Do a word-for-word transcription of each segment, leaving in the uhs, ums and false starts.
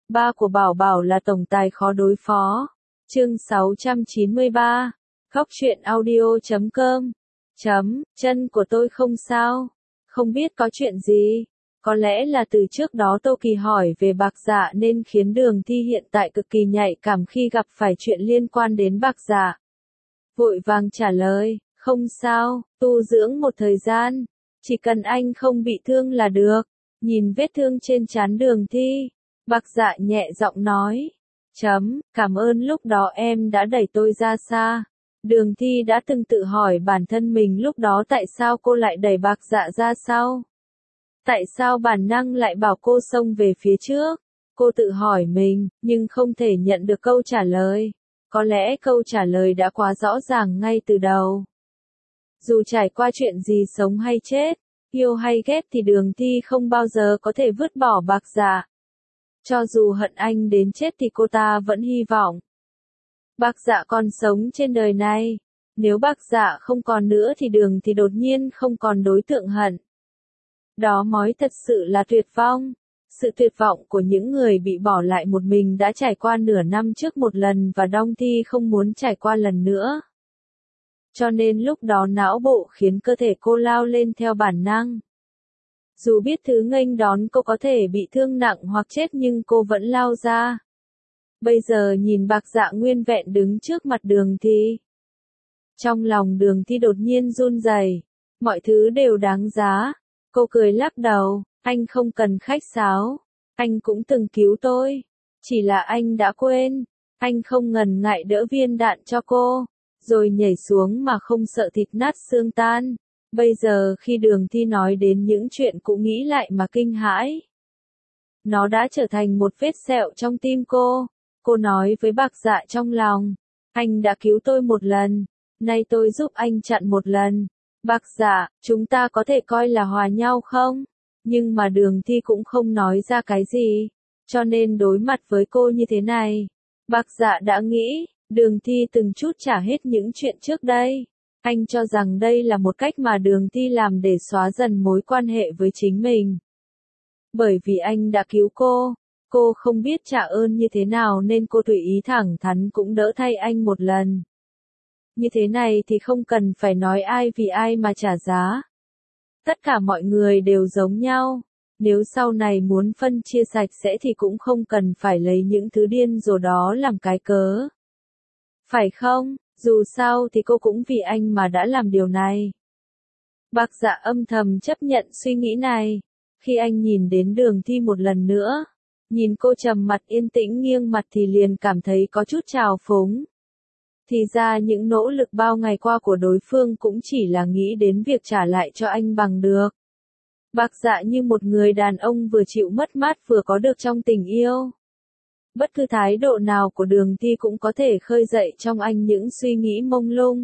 Ba của Bảo Bảo là tổng tài khó đối phó. Chương sáu trăm chín mươi ba. Khóc chuyện audio chấm com. Chấm, chân của tôi không sao. Không biết có chuyện gì. Có lẽ là từ trước đó Tô Kỳ hỏi về Bạc Dạ nên khiến Đường Thi hiện tại cực kỳ nhạy cảm khi gặp phải chuyện liên quan đến Bạc Dạ. Vội vàng trả lời, không sao, tu dưỡng một thời gian. Chỉ cần anh không bị thương là được. Nhìn vết thương trên trán Đường Thi, Bạc Dạ nhẹ giọng nói. Chấm, cảm ơn lúc đó em đã đẩy tôi ra xa. Đường Thi đã từng tự hỏi bản thân mình lúc đó tại sao cô lại đẩy Bạc Dạ ra sau. Tại sao bản năng lại bảo cô xông về phía trước? Cô tự hỏi mình, nhưng không thể nhận được câu trả lời. Có lẽ câu trả lời đã quá rõ ràng ngay từ đầu. Dù trải qua chuyện gì sống hay chết, yêu hay ghét thì Đường Thi không bao giờ có thể vứt bỏ Bạc Dạ. Cho dù hận anh đến chết thì cô ta vẫn hy vọng Bạc Dạ còn sống trên đời này. Nếu Bạc Dạ không còn nữa thì Đường Thi đột nhiên không còn đối tượng hận. Đó mới thật sự là tuyệt vọng. Sự tuyệt vọng của những người bị bỏ lại một mình đã trải qua nửa năm trước một lần và Đông Thi không muốn trải qua lần nữa. Cho nên lúc đó não bộ khiến cơ thể cô lao lên theo bản năng. Dù biết thứ nghênh đón cô có thể bị thương nặng hoặc chết nhưng cô vẫn lao ra. Bây giờ nhìn Bạc Dạ nguyên vẹn đứng trước mặt Đường Thi. Trong lòng Đường Thi đột nhiên run rẩy. Mọi thứ đều đáng giá. Cô cười lắc đầu, anh không cần khách sáo. Anh cũng từng cứu tôi. Chỉ là anh đã quên. Anh không ngần ngại đỡ viên đạn cho cô. Rồi nhảy xuống mà không sợ thịt nát xương tan. Bây giờ khi Đường Thi nói đến những chuyện cũ nghĩ lại mà kinh hãi. Nó đã trở thành một vết sẹo trong tim cô. Cô nói với Bạc Dạ trong lòng. Anh đã cứu tôi một lần. Nay tôi giúp anh chặn một lần. Bạc Dạ, chúng ta có thể coi là hòa nhau không? Nhưng mà Đường Thi cũng không nói ra cái gì. Cho nên đối mặt với cô như thế này. Bạc Dạ đã nghĩ, Đường Thi từng chút trả hết những chuyện trước đây. Anh cho rằng đây là một cách mà Đường Thi làm để xóa dần mối quan hệ với chính mình. Bởi vì anh đã cứu cô. Cô không biết trả ơn như thế nào nên cô tùy ý thẳng thắn cũng đỡ thay anh một lần. Như thế này thì không cần phải nói ai vì ai mà trả giá. Tất cả mọi người đều giống nhau. Nếu sau này muốn phân chia sạch sẽ thì cũng không cần phải lấy những thứ điên rồ đó làm cái cớ. Phải không? Dù sao thì cô cũng vì anh mà đã làm điều này. Bạc Dạ âm thầm chấp nhận suy nghĩ này. Khi anh nhìn đến Đường Thi một lần nữa. Nhìn cô trầm mặt yên tĩnh nghiêng mặt thì liền cảm thấy có chút trào phúng. Thì ra những nỗ lực bao ngày qua của đối phương cũng chỉ là nghĩ đến việc trả lại cho anh bằng được. Bạc Dạ như một người đàn ông vừa chịu mất mát vừa có được trong tình yêu. Bất cứ thái độ nào của Đường Thi cũng có thể khơi dậy trong anh những suy nghĩ mông lung.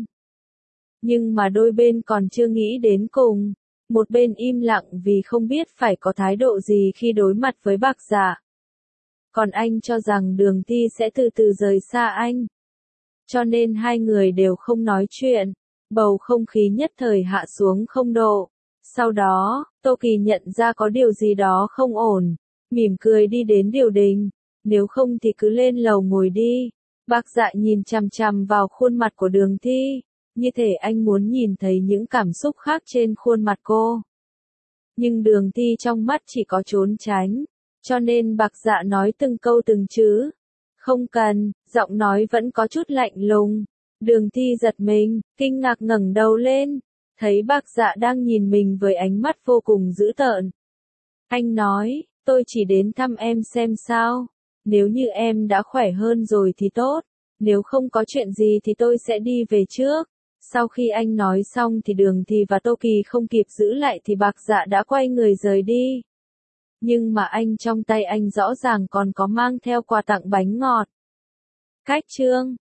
Nhưng mà đôi bên còn chưa nghĩ đến cùng. Một bên im lặng vì không biết phải có thái độ gì khi đối mặt với Bạc Dạ. Còn anh cho rằng Đường Thi sẽ từ từ rời xa anh. Cho nên hai người đều không nói chuyện. Bầu không khí nhất thời hạ xuống không độ. Sau đó, Tô Kỳ nhận ra có điều gì đó không ổn. Mỉm cười đi đến điều đình. Nếu không thì cứ lên lầu ngồi đi. Bạc Dạ nhìn chằm chằm vào khuôn mặt của Đường Thi. Như thể anh muốn nhìn thấy những cảm xúc khác trên khuôn mặt cô. Nhưng Đường Thi trong mắt chỉ có trốn tránh. Cho nên Bạc Dạ nói từng câu từng chữ. Không cần, giọng nói vẫn có chút lạnh lùng. Đường Thi giật mình, kinh ngạc ngẩng đầu lên. Thấy Bạc Dạ đang nhìn mình với ánh mắt vô cùng dữ tợn. Anh nói, tôi chỉ đến thăm em xem sao. Nếu như em đã khỏe hơn rồi thì tốt. Nếu không có chuyện gì thì tôi sẽ đi về trước. Sau khi anh nói xong thì Đường Thi và Tô Kỳ không kịp giữ lại thì Bạc Dạ đã quay người rời đi. Nhưng mà anh trong tay anh rõ ràng còn có mang theo quà tặng bánh ngọt. Cách chương